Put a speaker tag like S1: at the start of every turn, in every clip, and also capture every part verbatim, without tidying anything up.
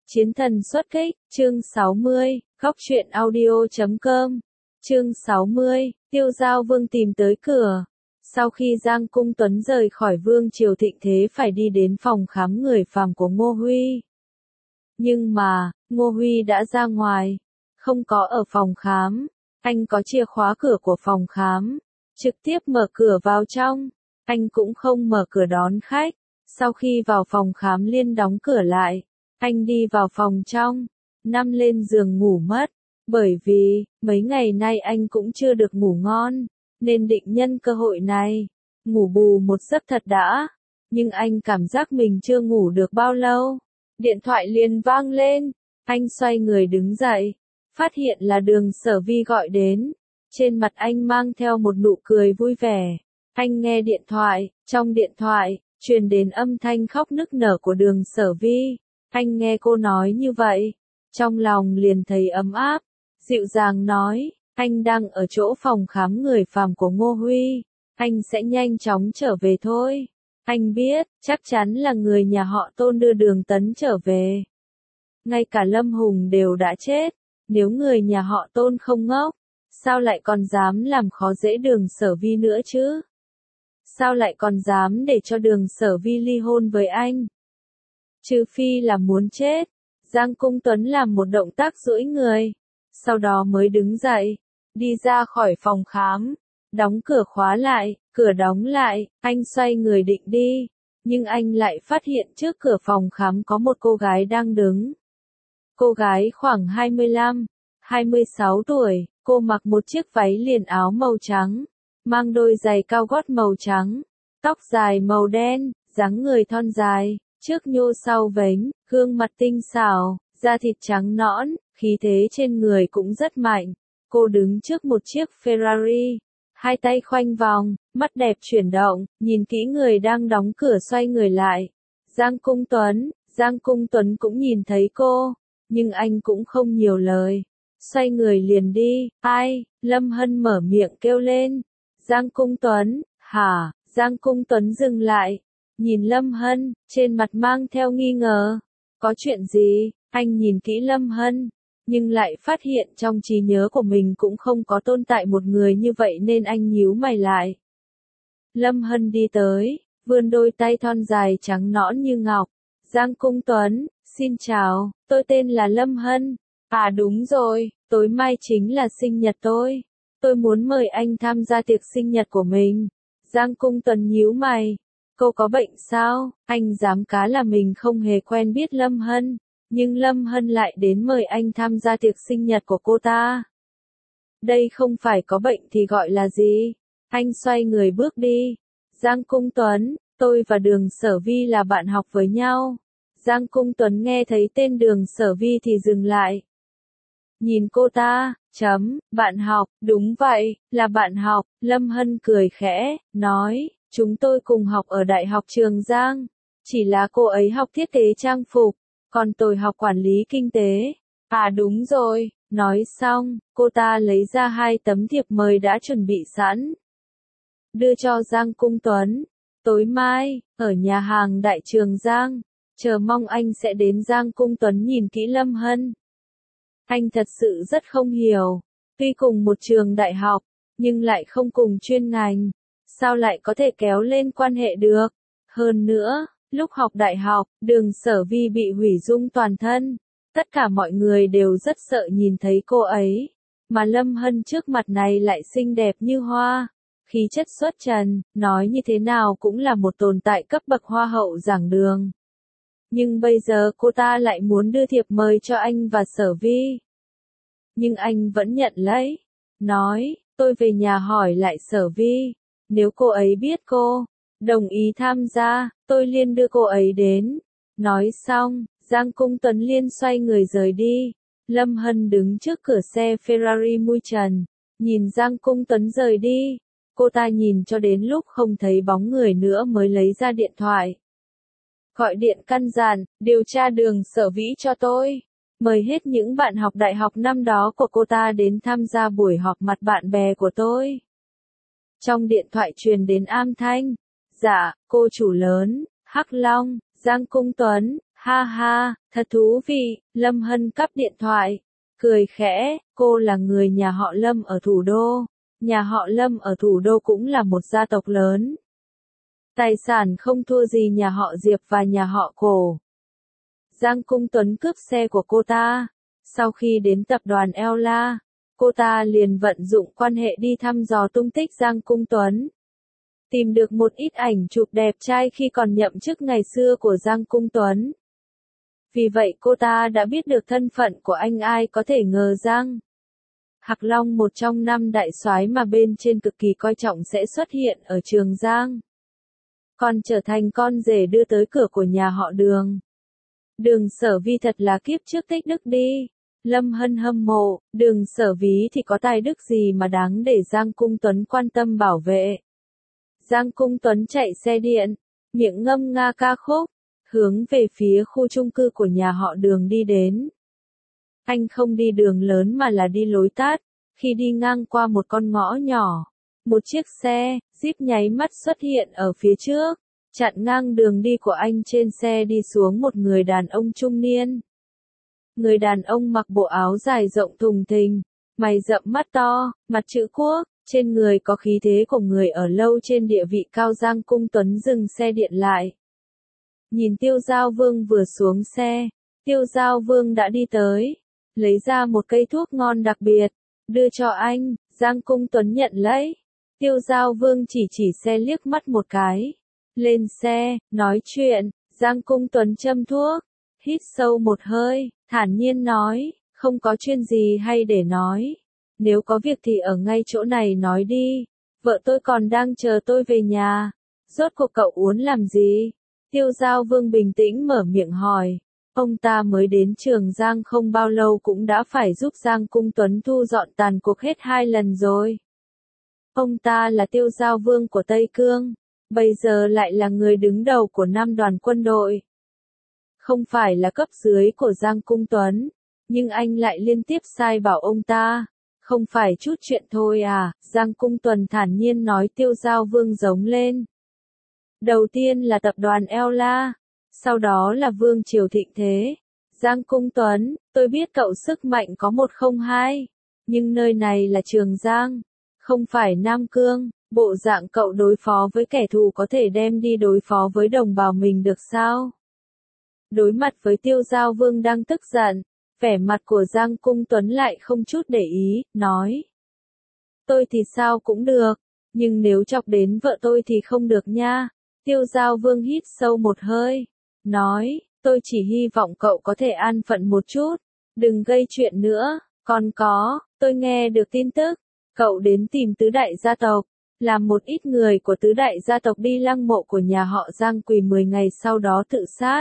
S1: Chiến thần xuất kích, chương sáu mươi, góc truyện audio chấm com. Chương sáu mươi, Tiêu Giao Vương tìm tới cửa. Sau khi Giang Cung Tuấn rời khỏi vương triều thịnh thế phải đi đến phòng khám người phàm của Ngô Huy. Nhưng mà, Ngô Huy đã ra ngoài, không có ở phòng khám. Anh có chìa khóa cửa của phòng khám, trực tiếp mở cửa vào trong. Anh cũng không mở cửa đón khách. Sau khi vào phòng khám liền đóng cửa lại. Anh đi vào phòng trong, nằm lên giường ngủ mất, bởi vì, mấy ngày nay anh cũng chưa được ngủ ngon, nên định nhân cơ hội này, ngủ bù một giấc thật đã, nhưng anh cảm giác mình chưa ngủ được bao lâu, điện thoại liền vang lên, anh xoay người đứng dậy, phát hiện là Đường Sở Vi gọi đến, trên mặt anh mang theo một nụ cười vui vẻ, anh nghe điện thoại, trong điện thoại, truyền đến âm thanh khóc nức nở của Đường Sở Vi. Anh nghe cô nói như vậy, trong lòng liền thấy ấm áp, dịu dàng nói, anh đang ở chỗ phòng khám người phàm của Ngô Huy, anh sẽ nhanh chóng trở về thôi. Anh biết, chắc chắn là người nhà họ Tôn đưa Đường Tấn trở về. Ngay cả Lâm Hùng đều đã chết, nếu người nhà họ Tôn không ngốc, sao lại còn dám làm khó dễ Đường Sở Vi nữa chứ? Sao lại còn dám để cho Đường Sở Vi ly hôn với anh? Trừ phi là muốn chết. Giang Cung Tuấn làm một động tác duỗi người, sau đó mới đứng dậy, đi ra khỏi phòng khám, đóng cửa khóa lại, cửa đóng lại, anh xoay người định đi, nhưng anh lại phát hiện trước cửa phòng khám có một cô gái đang đứng. Cô gái khoảng hai mươi lăm, hai mươi sáu tuổi, cô mặc một chiếc váy liền áo màu trắng, mang đôi giày cao gót màu trắng, tóc dài màu đen, dáng người thon dài. Trước nhô sau vánh, gương mặt tinh xảo, da thịt trắng nõn, khí thế trên người cũng rất mạnh. Cô đứng trước một chiếc Ferrari, hai tay khoanh vòng, mắt đẹp chuyển động, nhìn kỹ người đang đóng cửa xoay người lại. Giang Cung Tuấn, Giang Cung Tuấn cũng nhìn thấy cô, nhưng anh cũng không nhiều lời. Xoay người liền đi, ai, Lâm Hân mở miệng kêu lên. Giang Cung Tuấn, hả, Giang Cung Tuấn dừng lại. Nhìn Lâm Hân, trên mặt mang theo nghi ngờ. Có chuyện gì? Anh nhìn kỹ Lâm Hân, nhưng lại phát hiện trong trí nhớ của mình cũng không có tồn tại một người như vậy nên anh nhíu mày lại. Lâm Hân đi tới, vươn đôi tay thon dài trắng nõn như ngọc. Giang Cung Tuấn, xin chào, tôi tên là Lâm Hân. À đúng rồi, tối mai chính là sinh nhật tôi. Tôi muốn mời anh tham gia tiệc sinh nhật của mình. Giang Cung Tuấn nhíu mày. Cô có bệnh sao? Anh dám cá là mình không hề quen biết Lâm Hân, nhưng Lâm Hân lại đến mời anh tham gia tiệc sinh nhật của cô ta. Đây không phải có bệnh thì gọi là gì? Anh xoay người bước đi. Giang Cung Tuấn, tôi và Đường Sở Vi là bạn học với nhau. Giang Cung Tuấn nghe thấy tên Đường Sở Vi thì dừng lại. Nhìn cô ta, chấm, bạn học, đúng vậy, là bạn học. Lâm Hân cười khẽ, nói. Chúng tôi cùng học ở Đại học Trường Giang, chỉ là cô ấy học thiết kế trang phục, còn tôi học quản lý kinh tế. À đúng rồi, nói xong, cô ta lấy ra hai tấm thiệp mời đã chuẩn bị sẵn. Đưa cho Giang Cung Tuấn, tối mai, ở nhà hàng Đại Trường Giang, chờ mong anh sẽ đến. Giang Cung Tuấn nhìn kỹ Lâm Hân. Anh thật sự rất không hiểu, tuy cùng một trường đại học, nhưng lại không cùng chuyên ngành. Sao lại có thể kéo lên quan hệ được? Hơn nữa, lúc học đại học, Đường Sở Vi bị hủy dung toàn thân. Tất cả mọi người đều rất sợ nhìn thấy cô ấy. Mà Lâm Hân trước mặt này lại xinh đẹp như hoa. Khí chất xuất trần, nói như thế nào cũng là một tồn tại cấp bậc hoa hậu giảng đường. Nhưng bây giờ cô ta lại muốn đưa thiệp mời cho anh và Sở Vi. Nhưng anh vẫn nhận lấy. Nói, tôi về nhà hỏi lại Sở Vi. Nếu cô ấy biết cô, đồng ý tham gia, tôi liền đưa cô ấy đến. Nói xong, Giang Cung Tuấn liên xoay người rời đi. Lâm Hân đứng trước cửa xe Ferrari mui trần, nhìn Giang Cung Tuấn rời đi. Cô ta nhìn cho đến lúc không thấy bóng người nữa mới lấy ra điện thoại. Gọi điện căn dặn, điều tra Đường Sở Vĩ cho tôi. Mời hết những bạn học đại học năm đó của cô ta đến tham gia buổi họp mặt bạn bè của tôi. Trong điện thoại truyền đến âm thanh. Dạ, cô chủ lớn, Hắc Long, Giang Cung Tuấn, Ha ha, thật thú vị, Lâm Hân cắp điện thoại, cười khẽ, cô là người nhà họ Lâm ở thủ đô. Nhà họ Lâm ở thủ đô cũng là một gia tộc lớn. Tài sản không thua gì nhà họ Diệp và nhà họ Cổ. Giang Cung Tuấn cướp xe của cô ta. Sau khi đến tập đoàn Ella, cô ta liền vận dụng quan hệ đi thăm dò tung tích Giang Cung Tuấn. Tìm được một ít ảnh chụp đẹp trai khi còn nhậm chức ngày xưa của Giang Cung Tuấn. Vì vậy cô ta đã biết được thân phận của anh, ai có thể ngờ rằng Hạc Long, một trong năm đại soái mà bên trên cực kỳ coi trọng, sẽ xuất hiện ở Trường Giang. Còn trở thành con rể đưa tới cửa của nhà họ Đường. Đường Sở Vi thật là kiếp trước tích đức đi. Lâm Hân hâm mộ, Đường Sở Ví thì có tài đức gì mà đáng để Giang Cung Tuấn quan tâm bảo vệ. Giang Cung Tuấn chạy xe điện, miệng ngâm nga ca khúc, hướng về phía khu chung cư của nhà họ Đường đi đến. Anh không đi đường lớn mà là đi lối tắt. Khi đi ngang qua một con ngõ nhỏ, một chiếc xe Jeep nháy mắt xuất hiện ở phía trước, chặn ngang đường đi của anh. Trên xe đi xuống một người đàn ông trung niên. Người đàn ông mặc bộ áo dài rộng thùng thình, mày rậm mắt to, mặt chữ quốc, trên người có khí thế của người ở lâu trên địa vị cao. Giang Cung Tuấn dừng xe điện lại. Nhìn Tiêu Giao Vương vừa xuống xe, Tiêu Giao Vương đã đi tới, lấy ra một cây thuốc ngon đặc biệt, đưa cho anh. Giang Cung Tuấn nhận lấy. Tiêu Giao Vương chỉ chỉ xe liếc mắt một cái. Lên xe, nói chuyện. Giang Cung Tuấn châm thuốc, hít sâu một hơi, thản nhiên nói, không có chuyện gì hay để nói. Nếu có việc thì ở ngay chỗ này nói đi. Vợ tôi còn đang chờ tôi về nhà. Rốt cuộc cậu muốn làm gì? Tiêu Giao Vương bình tĩnh mở miệng hỏi. Ông ta mới đến Trường Giang không bao lâu cũng đã phải giúp Giang Cung Tuấn thu dọn tàn cuộc hết hai lần rồi. Ông ta là Tiêu Giao Vương của Tây Cương, bây giờ lại là người đứng đầu của năm đoàn quân đội. Không phải là cấp dưới của Giang Cung Tuấn, nhưng anh lại liên tiếp sai bảo ông ta. Không phải chút chuyện thôi à? Giang Cung Tuấn thản nhiên nói. Tiêu Giao Vương giống lên. Đầu tiên là tập đoàn Ella, sau đó là Vương Triều thịnh thế. Giang Cung Tuấn, tôi biết cậu sức mạnh có một không hai, nhưng nơi này là Trường Giang, không phải Nam Cương. Bộ dạng cậu đối phó với kẻ thù có thể đem đi đối phó với đồng bào mình được sao? Đối mặt với Tiêu Giao Vương đang tức giận, vẻ mặt của Giang Cung Tuấn lại không chút để ý, nói. Tôi thì sao cũng được, nhưng nếu chọc đến vợ tôi thì không được nha. Tiêu Giao Vương hít sâu một hơi, nói, tôi chỉ hy vọng cậu có thể an phận một chút, đừng gây chuyện nữa. Còn có, tôi nghe được tin tức, cậu đến tìm tứ đại gia tộc, làm một ít người của tứ đại gia tộc đi lăng mộ của nhà họ Giang quỳ mười ngày sau đó tự sát.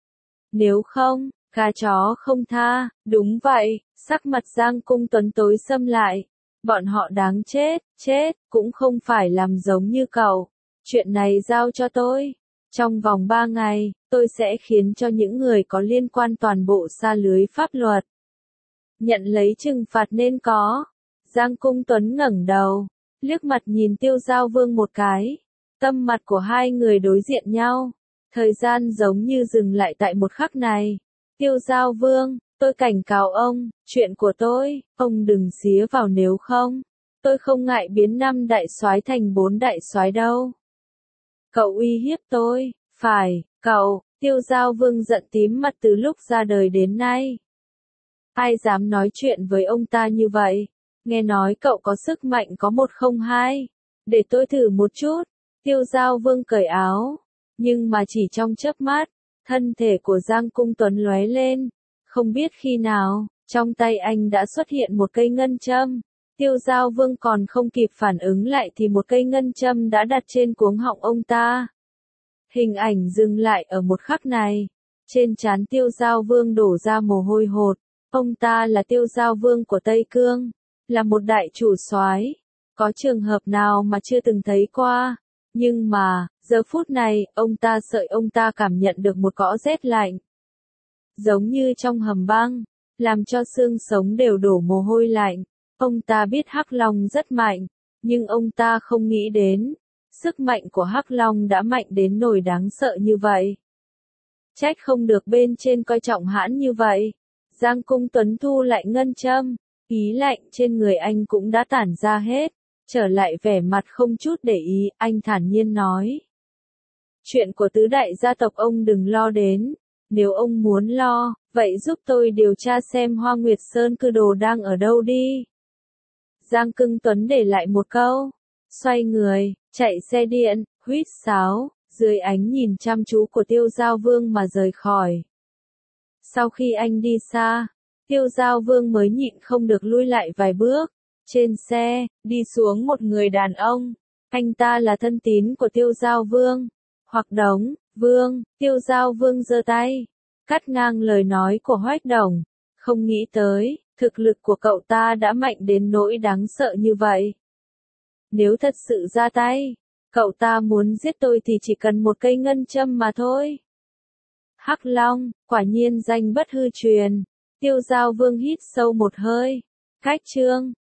S1: Nếu không, gà chó không tha. Đúng vậy, sắc mặt Giang Cung Tuấn tối sầm lại. Bọn họ đáng chết, chết, cũng không phải làm giống như cậu. Chuyện này giao cho tôi. Trong vòng ba ngày, tôi sẽ khiến cho những người có liên quan toàn bộ sa lưới pháp luật. Nhận lấy trừng phạt nên có. Giang Cung Tuấn ngẩng đầu, liếc mặt nhìn Tiêu Giao Vương một cái. Tâm mặt của hai người đối diện nhau. Thời gian giống như dừng lại tại một khắc này. Tiêu Giao Vương, tôi cảnh cáo ông, chuyện của tôi, ông đừng xía vào, nếu không, tôi không ngại biến năm đại soái thành bốn đại soái đâu. Cậu uy hiếp tôi, phải, cậu. Tiêu Giao Vương giận tím mặt từ lúc ra đời đến nay. Ai dám nói chuyện với ông ta như vậy? Nghe nói cậu có sức mạnh có một không hai. Để tôi thử một chút. Tiêu Giao Vương cởi áo. Nhưng mà chỉ trong chớp mắt, thân thể của Giang Cung Tuấn lóe lên. Không biết khi nào, trong tay anh đã xuất hiện một cây ngân châm. Tiêu Giao Vương còn không kịp phản ứng lại thì một cây ngân châm đã đặt trên cuống họng ông ta. Hình ảnh dừng lại ở một khắc này. Trên trán Tiêu Giao Vương đổ ra mồ hôi hột. Ông ta là Tiêu Giao Vương của Tây Cương, là một đại chủ soái. Có trường hợp nào mà chưa từng thấy qua. Nhưng mà, giờ phút này, ông ta sợ ông ta cảm nhận được một cỗ rét lạnh. Giống như trong hầm băng, làm cho xương sống đều đổ mồ hôi lạnh. Ông ta biết Hắc Long rất mạnh, nhưng ông ta không nghĩ đến, sức mạnh của Hắc Long đã mạnh đến nỗi đáng sợ như vậy. Trách không được bên trên coi trọng hãn như vậy. Giang Cung Tuấn thu lại ngân châm, ý lạnh trên người anh cũng đã tản ra hết, trở lại vẻ mặt không chút để ý, anh thản nhiên nói. Chuyện của tứ đại gia tộc ông đừng lo đến, nếu ông muốn lo, vậy giúp tôi điều tra xem Hoa Nguyệt Sơn cư đồ đang ở đâu đi. Giang Cung Tuấn để lại một câu, xoay người, chạy xe điện, huýt sáo, dưới ánh nhìn chăm chú của Tiêu Giao Vương mà rời khỏi. Sau khi anh đi xa, Tiêu Giao Vương mới nhịn không được lui lại vài bước. Trên xe, đi xuống một người đàn ông. Anh ta là thân tín của Tiêu Giao Vương. Hoặc Đống, Vương, Tiêu Giao Vương giơ tay, cắt ngang lời nói của Hoách Đồng. Không nghĩ tới, thực lực của cậu ta đã mạnh đến nỗi đáng sợ như vậy. Nếu thật sự ra tay, cậu ta muốn giết tôi thì chỉ cần một cây ngân châm mà thôi. Hắc Long, quả nhiên danh bất hư truyền. Tiêu Giao Vương hít sâu một hơi. Cách chương